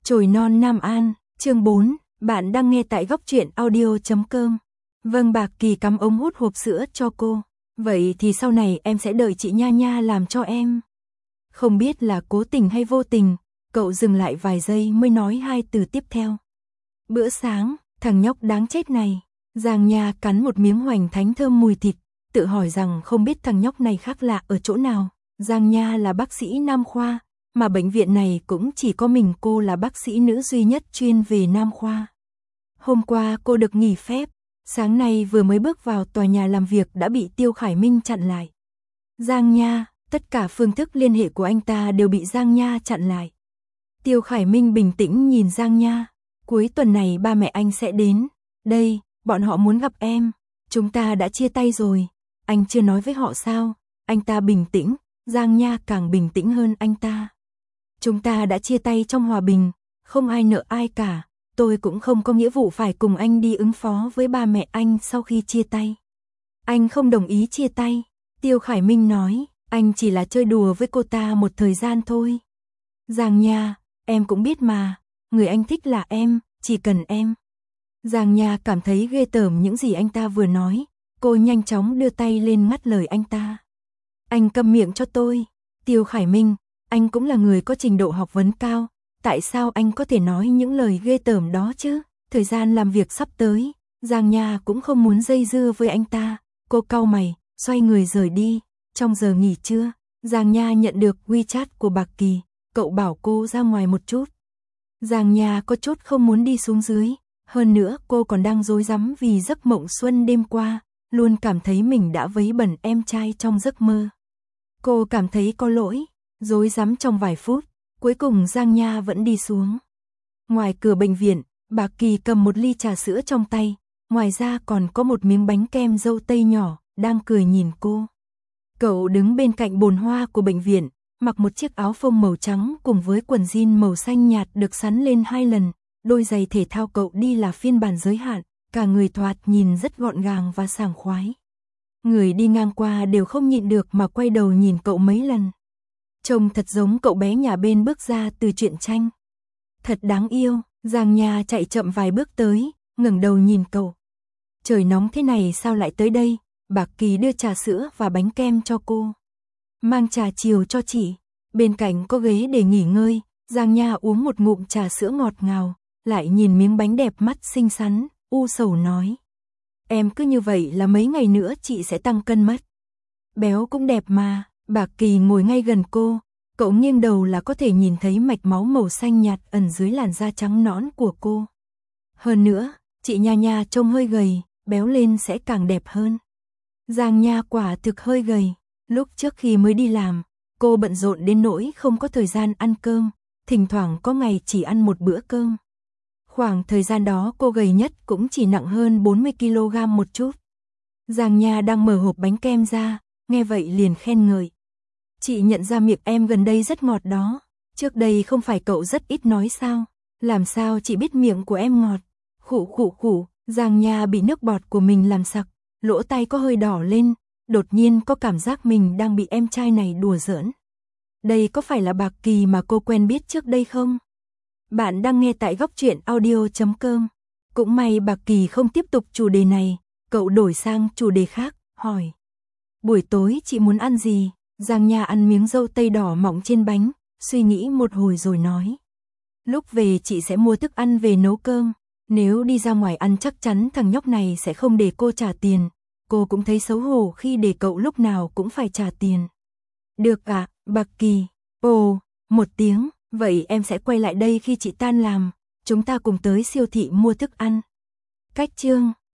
Chồi non Nam An, chương 4, bạn đang nghe tại góc truyện audio.com. Vâng, Bạc Kỳ cắm ống hút hộp sữa cho cô. Vậy thì sau này em sẽ đợi chị Nha Nha làm cho em. Không biết là cố tình hay vô tình, cậu dừng lại vài giây mới nói hai từ tiếp theo. Bữa sáng, thằng nhóc đáng chết này. Giang Nha cắn một miếng hoành thánh thơm mùi thịt, tự hỏi rằng không biết thằng nhóc này khác lạ ở chỗ nào. Giang Nha là bác sĩ nam khoa, mà bệnh viện này cũng chỉ có mình cô là bác sĩ nữ duy nhất chuyên về nam khoa. Hôm qua cô được nghỉ phép, sáng nay vừa mới bước vào tòa nhà làm việc đã bị Tiêu Khải Minh chặn lại. Giang Nha, tất cả phương thức liên hệ của anh ta đều bị Giang Nha chặn lại. Tiêu Khải Minh bình tĩnh nhìn Giang Nha, cuối tuần này ba mẹ anh sẽ đến. Đây, bọn họ muốn gặp em. Chúng ta đã chia tay rồi, anh chưa nói với họ sao? Anh ta bình tĩnh, Giang Nha càng bình tĩnh hơn anh ta. Chúng ta đã chia tay trong hòa bình, không ai nợ ai cả, tôi cũng không có nghĩa vụ phải cùng anh đi ứng phó với ba mẹ anh sau khi chia tay. Anh không đồng ý chia tay, Tiêu Khải Minh nói, anh chỉ là chơi đùa với cô ta một thời gian thôi. Giang Nha, em cũng biết mà, người anh thích là em, chỉ cần em. Giang Nha cảm thấy ghê tởm những gì anh ta vừa nói, cô nhanh chóng đưa tay lên ngắt lời anh ta. Anh câm miệng cho tôi. Tiêu Khải Minh, anh cũng là người có trình độ học vấn cao, tại sao anh có thể nói những lời ghê tởm đó chứ? Thời gian làm việc sắp tới, Giang Nha cũng không muốn dây dưa với anh ta, cô cau mày, xoay người rời đi. Trong giờ nghỉ trưa, Giang Nha nhận được WeChat của Bạc Kỳ, cậu bảo cô ra ngoài một chút. Giang Nha có chút không muốn đi xuống dưới, hơn nữa cô còn đang rối rắm vì giấc mộng xuân đêm qua, luôn cảm thấy mình đã vấy bẩn em trai trong giấc mơ. Cô cảm thấy có lỗi, rối rắm trong vài phút, cuối cùng Giang Nha vẫn đi xuống. Ngoài cửa bệnh viện, Bạc Kỳ cầm một ly trà sữa trong tay, ngoài ra còn có một miếng bánh kem dâu tây nhỏ, đang cười nhìn cô. Cậu đứng bên cạnh bồn hoa của bệnh viện, mặc một chiếc áo phông màu trắng cùng với quần jean màu xanh nhạt được sắn lên 2 lần, đôi giày thể thao cậu đi là phiên bản giới hạn, cả người thoạt nhìn rất gọn gàng và sảng khoái. Người đi ngang qua đều không nhịn được mà quay đầu nhìn cậu mấy lần. Trông thật giống cậu bé nhà bên bước ra từ truyện tranh. Thật đáng yêu, Giang Nha chạy chậm vài bước tới, ngẩng đầu nhìn cậu. Trời nóng thế này sao lại tới đây? Bạc Kỳ đưa trà sữa và bánh kem cho cô. Mang trà chiều cho chị. Bên cạnh có ghế để nghỉ ngơi, Giang Nha uống một ngụm trà sữa ngọt ngào, lại nhìn miếng bánh đẹp mắt xinh xắn, u sầu nói. Em cứ như vậy là mấy ngày nữa chị sẽ tăng cân mất. Béo cũng đẹp mà. Bạc Kỳ ngồi ngay gần cô, cậu nghiêng đầu là có thể nhìn thấy mạch máu màu xanh nhạt ẩn dưới làn da trắng nõn của cô. Hơn nữa, chị Nha Nha trông hơi gầy, béo lên sẽ càng đẹp hơn. Giang Nha quả thực hơi gầy, lúc trước khi mới đi làm, cô bận rộn đến nỗi không có thời gian ăn cơm, thỉnh thoảng có ngày chỉ ăn một bữa cơm. Khoảng thời gian đó cô gầy nhất cũng chỉ nặng hơn 40 kg một chút. Giang Nha đang mở hộp bánh kem ra, nghe vậy liền khen ngợi. Chị nhận ra miệng em gần đây rất ngọt đó, trước đây không phải cậu rất ít nói sao, làm sao chị biết miệng của em ngọt. Khụ khụ khụ, Giang Nha bị nước bọt của mình làm sặc, lỗ tai có hơi đỏ lên, đột nhiên có cảm giác mình đang bị em trai này đùa giỡn. Đây có phải là Bạc Kỳ mà cô quen biết trước đây không? Bạn đang nghe tại góc truyện audio.com. Cũng may Bạc Kỳ không tiếp tục chủ đề này, cậu đổi sang chủ đề khác, hỏi. Buổi tối chị muốn ăn gì? Giang Nha ăn miếng dâu tây đỏ mọng trên bánh, suy nghĩ một hồi rồi nói. Lúc về chị sẽ mua thức ăn về nấu cơm, nếu đi ra ngoài ăn chắc chắn thằng nhóc này sẽ không để cô trả tiền. Cô cũng thấy xấu hổ khi để cậu lúc nào cũng phải trả tiền. Được ạ, Bạc Kỳ. Ồ, một tiếng, vậy em sẽ quay lại đây khi chị tan làm, chúng ta cùng tới siêu thị mua thức ăn. Cách chương